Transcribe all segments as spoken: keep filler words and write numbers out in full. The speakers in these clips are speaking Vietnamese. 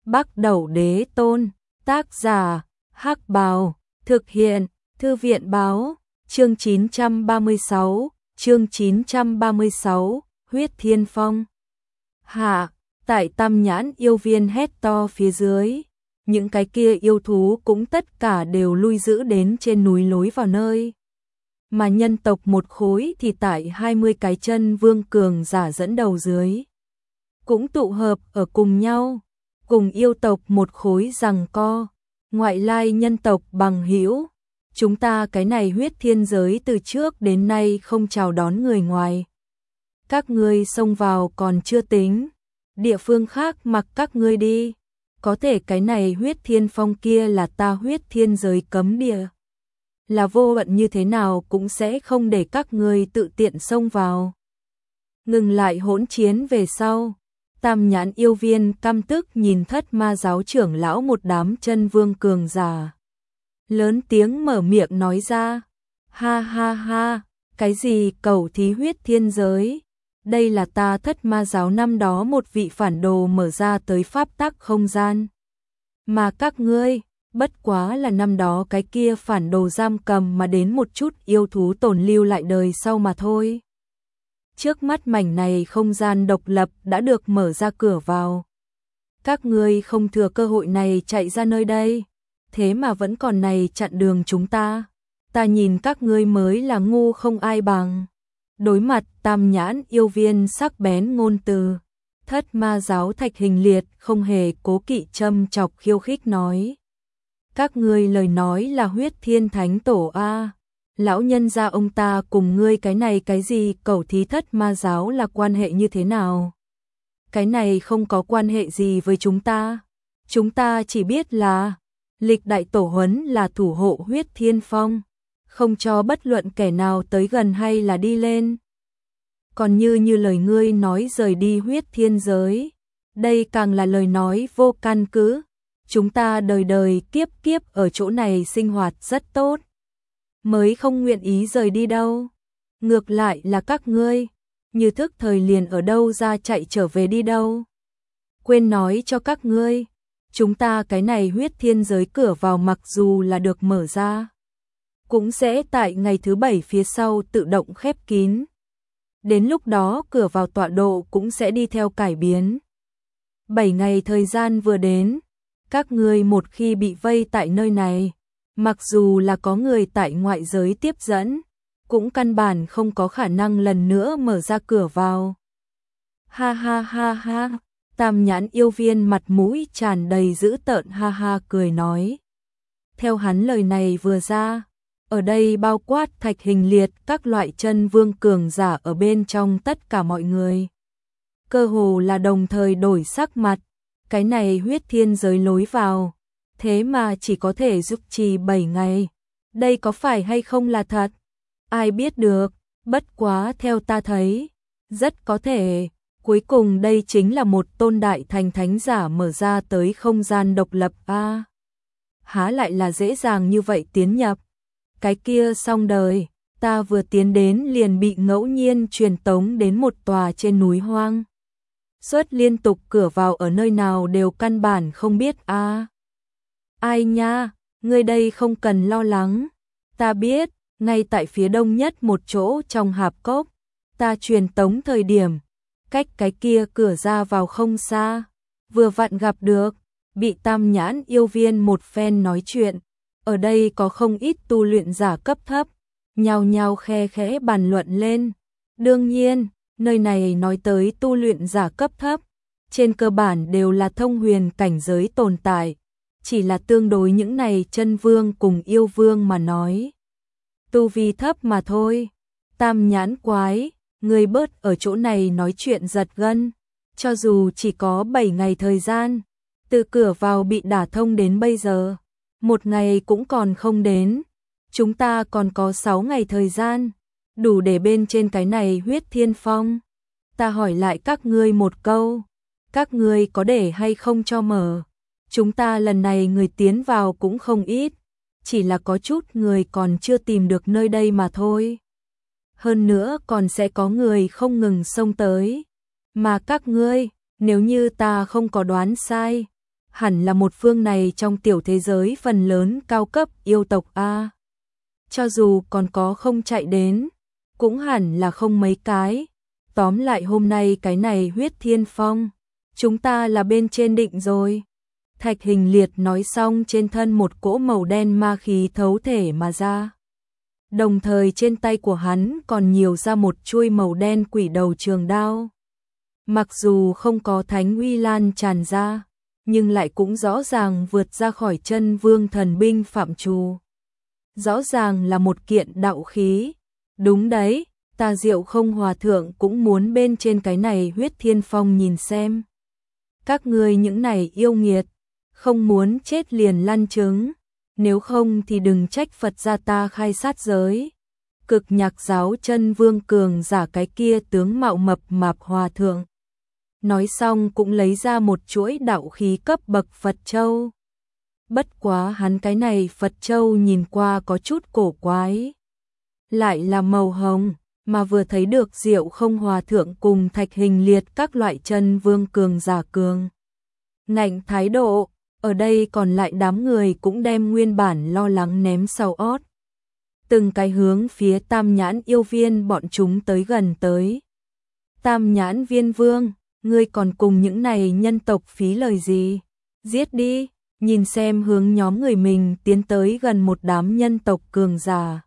Bắc Đẩu Đế Tôn, tác giả, Hắc Bào, thực hiện, Thư viện báo, chương chín trăm ba mươi sáu, chương chín trăm ba mươi sáu, Huyết Thiên Phong. Hạ, tại Tam Nhãn yêu viên hét to phía dưới, những cái kia yêu thú cũng tất cả đều lui giữ đến trên núi lối vào nơi. Mà nhân tộc một khối thì tại hai mươi cái chân vương cường giả dẫn đầu dưới, cũng tụ hợp ở cùng nhau, cùng yêu tộc một khối giằng co, ngoại lai nhân tộc bằng hữu. Chúng ta cái này huyết thiên giới từ trước đến nay không chào đón người ngoài. Các ngươi xông vào còn chưa tính, địa phương khác mặc các ngươi đi. Có thể cái này huyết thiên phong kia là ta huyết thiên giới cấm địa, là vô luận như thế nào cũng sẽ không để các ngươi tự tiện xông vào. Ngừng lại hỗn chiến về sau, Tam Nhãn yêu viên căm tức nhìn Thất Ma giáo trưởng lão một đám chân vương cường giả, lớn tiếng mở miệng nói ra, ha ha ha, cái gì cầu thí huyết thiên giới, đây là ta Thất Ma giáo năm đó một vị phản đồ mở ra tới pháp tắc không gian. Mà các ngươi, bất quá là năm đó cái kia phản đồ giam cầm mà đến một chút yêu thú tồn lưu lại đời sau mà thôi. Trước mắt mảnh này không gian độc lập đã được mở ra cửa vào. Các ngươi không thừa cơ hội này chạy ra nơi đây, thế mà vẫn còn này chặn đường chúng ta. Ta nhìn các ngươi mới là ngu không ai bằng. Đối mặt Tam Nhãn yêu viên sắc bén ngôn từ, Thất Ma giáo Thạch Hình Liệt không hề cố kỵ châm chọc khiêu khích nói. Các ngươi lời nói là huyết thiên thánh tổ a, lão nhân gia ông ta cùng ngươi cái này cái gì cẩu thí Thất Ma giáo là quan hệ như thế nào? Cái này không có quan hệ gì với chúng ta. Chúng ta chỉ biết là lịch đại tổ huấn là thủ hộ huyết thiên phong, không cho bất luận kẻ nào tới gần hay là đi lên. Còn như như lời ngươi nói rời đi huyết thiên giới, đây càng là lời nói vô căn cứ. Chúng ta đời đời kiếp kiếp ở chỗ này sinh hoạt rất tốt, mới không nguyện ý rời đi đâu. Ngược lại là các ngươi, như thức thời liền ở đâu ra chạy trở về đi đâu. Quên nói cho các ngươi, chúng ta cái này huyết thiên giới cửa vào mặc dù là được mở ra, cũng sẽ tại ngày thứ bảy phía sau tự động khép kín. Đến lúc đó cửa vào tọa độ cũng sẽ đi theo cải biến. Bảy ngày thời gian vừa đến, các ngươi một khi bị vây tại nơi này, mặc dù là có người tại ngoại giới tiếp dẫn, cũng căn bản không có khả năng lần nữa mở ra cửa vào. Ha ha ha ha, Tam Nhãn yêu viên mặt mũi tràn đầy dữ tợn ha ha cười nói. Theo hắn lời này vừa ra, ở đây bao quát Thạch Hình Liệt các loại chân vương cường giả ở bên trong tất cả mọi người, cơ hồ là đồng thời đổi sắc mặt. Cái này huyết thiên giới lối vào, thế mà chỉ có thể giúp trì bảy ngày. Đây có phải hay không là thật? Ai biết được, bất quá theo ta thấy, rất có thể, cuối cùng đây chính là một tôn đại thành thánh giả mở ra tới không gian độc lập a. À, há lại là dễ dàng như vậy tiến nhập. Cái kia xong đời, ta vừa tiến đến liền bị ngẫu nhiên truyền tống đến một tòa trên núi hoang. Suốt liên tục cửa vào ở nơi nào đều căn bản không biết a. À, ai nha, ngươi đây không cần lo lắng. Ta biết, ngay tại phía đông nhất một chỗ trong hạp cốc, ta truyền tống thời điểm, cách cái kia cửa ra vào không xa, vừa vặn gặp được, bị Tam Nhãn yêu viên một phen nói chuyện. Ở đây có không ít tu luyện giả cấp thấp, nhao nhao khe khẽ bàn luận lên. Đương nhiên, nơi này nói tới tu luyện giả cấp thấp, trên cơ bản đều là thông huyền cảnh giới tồn tại, chỉ là tương đối những này chân vương cùng yêu vương mà nói, tu vi thấp mà thôi. Tam Nhãn quái, người bớt ở chỗ này nói chuyện giật gân, cho dù chỉ có bảy ngày thời gian, từ cửa vào bị đả thông đến bây giờ, một ngày cũng còn không đến, chúng ta còn có sáu ngày thời gian, đủ để bên trên cái này huyết thiên phong. Ta hỏi lại các ngươi một câu, các ngươi có để hay không cho mở? Chúng ta lần này người tiến vào cũng không ít, chỉ là có chút người còn chưa tìm được nơi đây mà thôi. Hơn nữa còn sẽ có người không ngừng xông tới. Mà các ngươi, nếu như ta không có đoán sai, hẳn là một phương này trong tiểu thế giới phần lớn cao cấp yêu tộc a. Cho dù còn có không chạy đến, cũng hẳn là không mấy cái. Tóm lại hôm nay cái này Huyết Thiên Phong, chúng ta là bên trên định rồi. Thạch Hình Liệt nói xong trên thân một cỗ màu đen ma khí thấu thể mà ra. Đồng thời trên tay của hắn còn nhiều ra một chuôi màu đen quỷ đầu trường đao. Mặc dù không có thánh uy lan tràn ra, nhưng lại cũng rõ ràng vượt ra khỏi chân vương thần binh phạm trù. Rõ ràng là một kiện đạo khí. Đúng đấy, Tà Diệu Không Hòa Thượng cũng muốn bên trên cái này Huyết Thiên Phong nhìn xem. Các ngươi những này yêu nghiệt, không muốn chết liền lăn trứng, nếu không thì đừng trách Phật gia ta khai sát giới. Cực Nhạc giáo chân vương cường giả cái kia tướng mạo mập mạp hòa thượng. Nói xong cũng lấy ra một chuỗi đạo khí cấp bậc Phật Châu. Bất quá hắn cái này Phật Châu nhìn qua có chút cổ quái. Lại là màu hồng, mà vừa thấy được Diệu Không Hòa Thượng cùng Thạch Hình Liệt các loại chân vương cường giả cường. Ngạnh thái độ, ở đây còn lại đám người cũng đem nguyên bản lo lắng ném sau ót. Từng cái hướng phía Tam Nhãn yêu viên bọn chúng tới gần tới. Tam Nhãn viên vương, ngươi còn cùng những này nhân tộc phí lời gì? Giết đi, nhìn xem hướng nhóm người mình tiến tới gần một đám nhân tộc cường giả.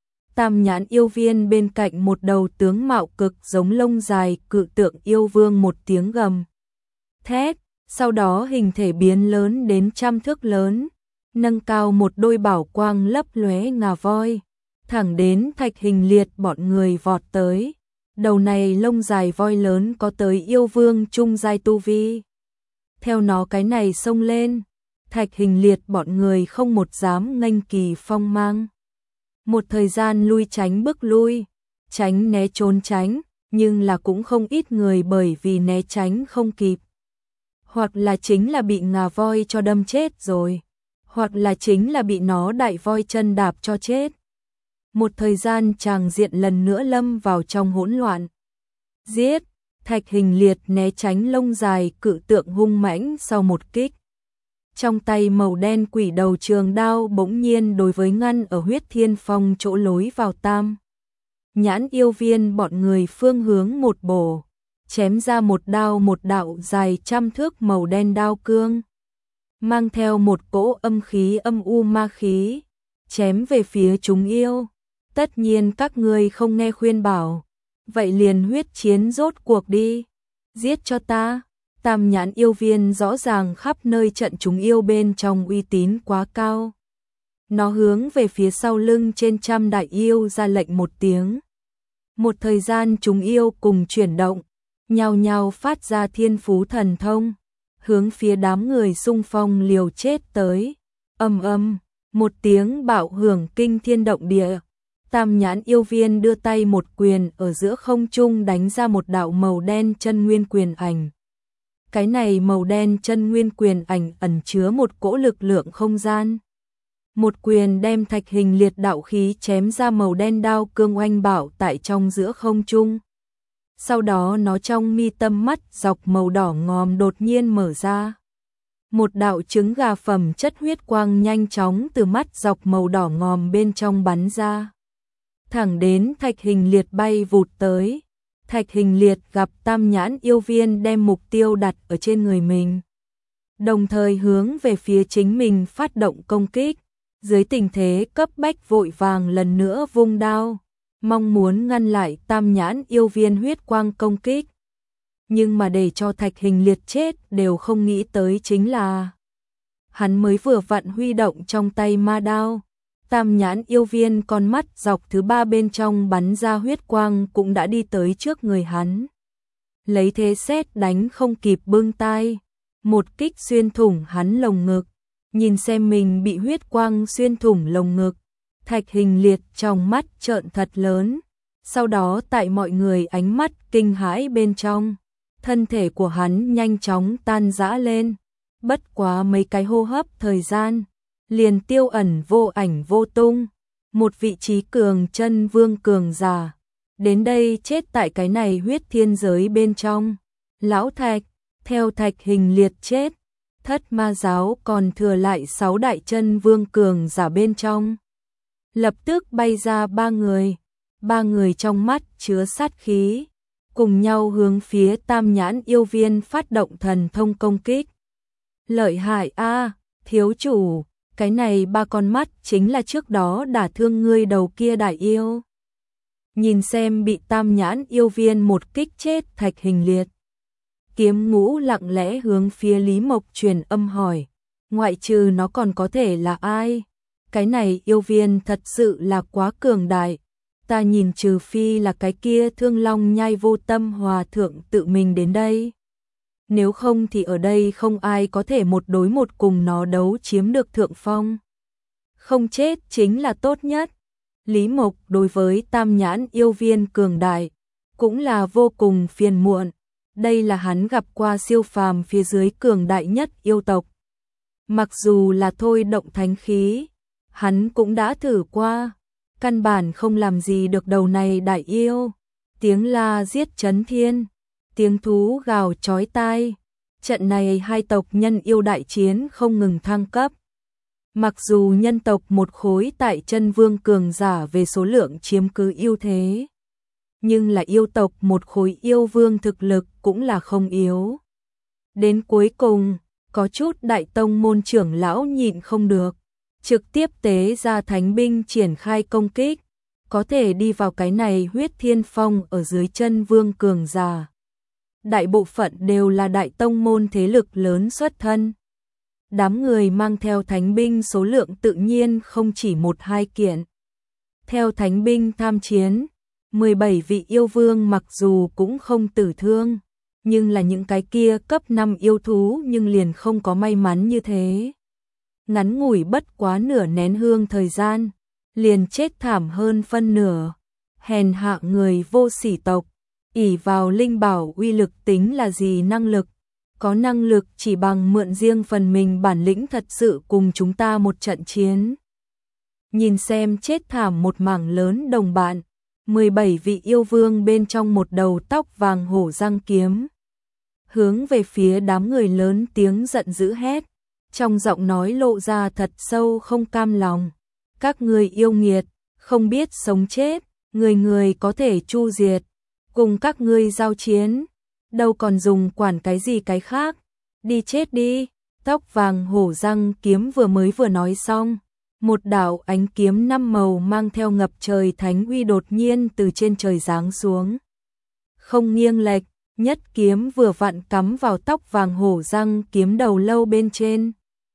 Tam Nhãn yêu viên bên cạnh một đầu tướng mạo cực giống lông dài cự tượng yêu vương một tiếng gầm thét, sau đó hình thể biến lớn đến trăm thước lớn, nâng cao một đôi bảo quang lấp lóe ngà voi, thẳng đến Thạch Hình Liệt bọn người vọt tới. Đầu này lông dài voi lớn có tới yêu vương trung giai tu vi. Theo nó cái này xông lên, Thạch Hình Liệt bọn người không một dám nghênh kỳ phong mang. Một thời gian lui tránh bước lui, tránh né trốn tránh, nhưng là cũng không ít người bởi vì né tránh không kịp. Hoặc là chính là bị ngà voi cho đâm chết rồi, hoặc là chính là bị nó đại voi chân đạp cho chết. Một thời gian tràng diện lần nữa lâm vào trong hỗn loạn. Giết, Thạch Hình Liệt né tránh lông dài cự tượng hung mãnh sau một kích. Trong tay màu đen quỷ đầu trường đao bỗng nhiên đối với ngăn ở Huyết Thiên Phong chỗ lối vào Tam Nhãn yêu viên bọn người phương hướng một bổ, chém ra một đao một đạo dài trăm thước màu đen đao cương, mang theo một cỗ âm khí âm u ma khí, chém về phía chúng yêu. Tất nhiên các ngươi không nghe khuyên bảo, vậy liền huyết chiến rốt cuộc đi, giết cho ta. Tam Nhãn yêu viên rõ ràng khắp nơi trận chúng yêu bên trong uy tín quá cao. Nó hướng về phía sau lưng trên trăm đại yêu ra lệnh một tiếng. Một thời gian chúng yêu cùng chuyển động, nhao nhao phát ra thiên phú thần thông, hướng phía đám người xung phong liều chết tới. Âm âm, một tiếng bạo hưởng kinh thiên động địa. Tam Nhãn yêu viên đưa tay một quyền ở giữa không trung đánh ra một đạo màu đen chân nguyên quyền ảnh. Cái này màu đen chân nguyên quyền ảnh ẩn chứa một cỗ lực lượng không gian. Một quyền đem Thạch Hình Liệt đạo khí chém ra màu đen đao cương oanh bảo tại trong giữa không trung. Sau đó nó trong mi tâm mắt dọc màu đỏ ngòm đột nhiên mở ra. Một đạo trứng gà phẩm chất huyết quang nhanh chóng từ mắt dọc màu đỏ ngòm bên trong bắn ra. Thẳng đến Thạch Hình Liệt bay vụt tới. Thạch Hình Liệt gặp Tam Nhãn yêu viên đem mục tiêu đặt ở trên người mình, đồng thời hướng về phía chính mình phát động công kích. Dưới tình thế cấp bách vội vàng lần nữa vung đao, mong muốn ngăn lại Tam Nhãn yêu viên huyết quang công kích. Nhưng mà để cho Thạch Hình Liệt chết đều không nghĩ tới chính là hắn mới vừa vặn huy động trong tay ma đao, Tam Nhãn yêu viên con mắt dọc thứ ba bên trong bắn ra huyết quang cũng đã đi tới trước người hắn. Lấy thế sét đánh không kịp bưng tay, một kích xuyên thủng hắn lồng ngực. Nhìn xem mình bị huyết quang xuyên thủng lồng ngực, Thạch Hình Liệt trong mắt trợn thật lớn. Sau đó tại mọi người ánh mắt kinh hãi bên trong, thân thể của hắn nhanh chóng tan rã lên. Bất quá mấy cái hô hấp thời gian, liền tiêu ẩn vô ảnh vô tung. Một vị trí cường chân vương cường giả, đến đây chết tại cái này huyết thiên giới bên trong. Lão Thạch, theo Thạch Hình Liệt chết, Thất ma giáo còn thừa lại sáu đại chân vương cường giả bên trong. Lập tức bay ra ba người, ba người trong mắt chứa sát khí, cùng nhau hướng phía Tam Nhãn yêu viên phát động thần thông công kích. Lợi hại a, thiếu chủ, cái này ba con mắt chính là trước đó đả thương ngươi đầu kia đại yêu. Nhìn xem bị Tam Nhãn yêu viên một kích chết Thạch Hình Liệt. Kiếm Ngũ lặng lẽ hướng phía Lý Mộc truyền âm hỏi, ngoại trừ nó còn có thể là ai? Cái này yêu viên thật sự là quá cường đại, ta nhìn trừ phi là cái kia Thương Long Nhai Vô Tâm hòa thượng tự mình đến đây. Nếu không thì ở đây không ai có thể một đối một cùng nó đấu chiếm được thượng phong. Không chết chính là tốt nhất. Lý Mộc đối với Tam Nhãn yêu viên cường đại cũng là vô cùng phiền muộn. Đây là hắn gặp qua siêu phàm phía dưới cường đại nhất yêu tộc. Mặc dù là thôi động thánh khí, hắn cũng đã thử qua, căn bản không làm gì được đầu này đại yêu. Tiếng la giết chấn thiên, tiếng thú gào chói tai. Trận này hai tộc nhân yêu đại chiến không ngừng thăng cấp. Mặc dù nhân tộc một khối tại chân vương cường giả về số lượng chiếm cứ ưu thế, nhưng là yêu tộc một khối yêu vương thực lực cũng là không yếu. Đến cuối cùng, có chút đại tông môn trưởng lão nhịn không được, trực tiếp tế ra thánh binh triển khai công kích, có thể đi vào cái này huyết thiên phong ở dưới chân vương cường giả. Đại bộ phận đều là đại tông môn thế lực lớn xuất thân. Đám người mang theo thánh binh số lượng tự nhiên không chỉ một hai kiện. Theo thánh binh tham chiến, mười bảy vị yêu vương mặc dù cũng không tử thương, nhưng là những cái kia cấp năm yêu thú nhưng liền không có may mắn như thế. Ngắn ngủi bất quá nửa nén hương thời gian, liền chết thảm hơn phân nửa. Hèn hạ người vô sỉ tộc, ỷ vào linh bảo uy lực tính là gì năng lực, có năng lực chỉ bằng mượn riêng phần mình bản lĩnh thật sự cùng chúng ta một trận chiến. Nhìn xem chết thảm một mảng lớn đồng bạn, mười bảy vị yêu vương bên trong một đầu tóc vàng hổ răng kiếm. Hướng về phía đám người lớn tiếng giận dữ hét, trong giọng nói lộ ra thật sâu không cam lòng. Các người yêu nghiệt, không biết sống chết, người người có thể chu diệt, cùng các ngươi giao chiến, đâu còn dùng quản cái gì cái khác, đi chết đi. Tóc vàng hổ răng kiếm vừa mới vừa nói xong, một đạo ánh kiếm năm màu mang theo ngập trời thánh uy đột nhiên từ trên trời giáng xuống. Không nghiêng lệch, nhất kiếm vừa vặn cắm vào tóc vàng hổ răng kiếm đầu lâu bên trên.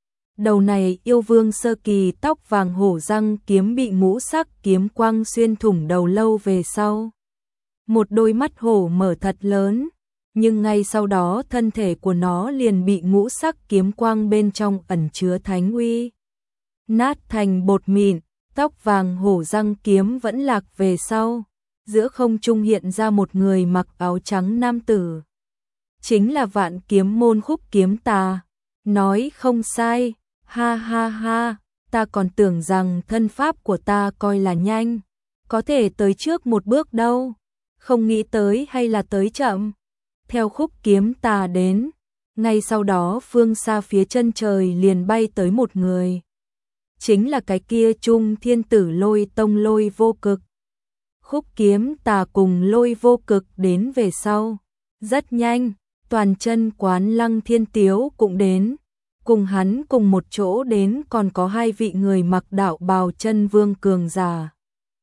Đầu này yêu vương sơ kỳ tóc vàng hổ răng kiếm bị ngũ sắc kiếm quang xuyên thủng đầu lâu về sau. Một đôi mắt hổ mở thật lớn, nhưng ngay sau đó thân thể của nó liền bị ngũ sắc kiếm quang bên trong ẩn chứa thánh uy nát thành bột mịn. Tóc vàng hổ răng kiếm vẫn lạc về sau, giữa không trung hiện ra một người mặc áo trắng nam tử. Chính là Vạn Kiếm môn Khúc Kiếm Tà. Nói không sai, ha ha ha, ta còn tưởng rằng thân pháp của ta coi là nhanh, có thể tới trước một bước đâu, không nghĩ tới hay là tới chậm. Theo Khúc Kiếm Tà đến, ngay sau đó phương xa phía chân trời liền bay tới một người. Chính là cái kia Trung Thiên Tử Lôi Tông Lôi Vô Cực. Khúc Kiếm Tà cùng Lôi Vô Cực đến về sau, rất nhanh, toàn chân quán Lăng Thiên Tiếu cũng đến. Cùng hắn cùng một chỗ đến còn có hai vị người mặc đạo bào chân vương cường giả.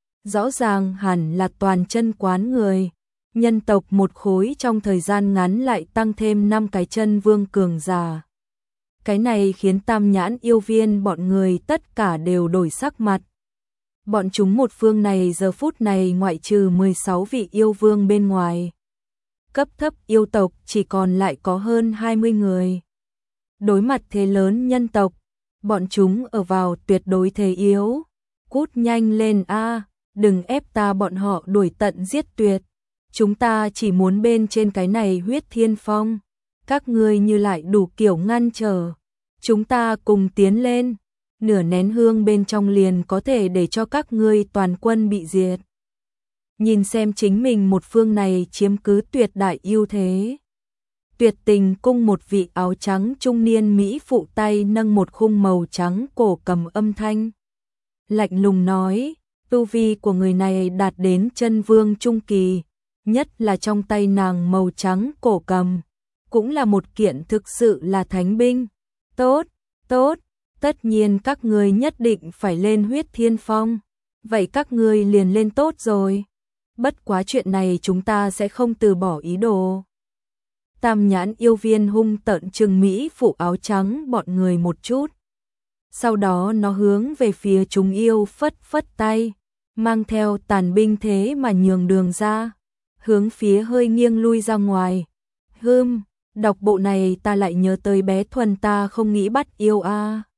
Rõ ràng hẳn là toàn chân quán người. Nhân tộc một khối trong thời gian ngắn lại tăng thêm năm cái chân vương cường giả. Cái này khiến Tam Nhãn yêu viên bọn người tất cả đều đổi sắc mặt. Bọn chúng một phương này giờ phút này ngoại trừ mười sáu vị yêu vương bên ngoài. Cấp thấp yêu tộc chỉ còn lại có hơn hai mươi người. Đối mặt thế lớn nhân tộc, bọn chúng ở vào tuyệt đối thế yếu. Cút nhanh lên a, đừng ép ta bọn họ đuổi tận giết tuyệt. Chúng ta chỉ muốn bên trên cái này huyết thiên phong. Các ngươi như lại đủ kiểu ngăn trở. Chúng ta cùng tiến lên. Nửa nén hương bên trong liền có thể để cho các ngươi toàn quân bị diệt. Nhìn xem chính mình một phương này chiếm cứ tuyệt đại ưu thế. Tuyệt tình cung một vị áo trắng trung niên Mỹ phụ tay nâng một khung màu trắng cổ cầm âm thanh. Lạnh lùng nói, tu vi của người này đạt đến chân vương trung kỳ, nhất là trong tay nàng màu trắng cổ cầm, cũng là một kiện thực sự là thánh binh. Tốt, tốt, tất nhiên các ngươi nhất định phải lên Huyết Thiên Phong, vậy các ngươi liền lên tốt rồi. Bất quá chuyện này chúng ta sẽ không từ bỏ ý đồ. Tam nhãn yêu viên hung tợn trừng Mỹ phụ áo trắng bọn người một chút. Sau đó nó hướng về phía chúng yêu phất phất tay, mang theo tàn binh thế mà nhường đường ra, hướng phía hơi nghiêng lui ra ngoài. Hừm, đọc bộ này ta lại nhớ tới bé Thuần ta không nghĩ bắt yêu a. À.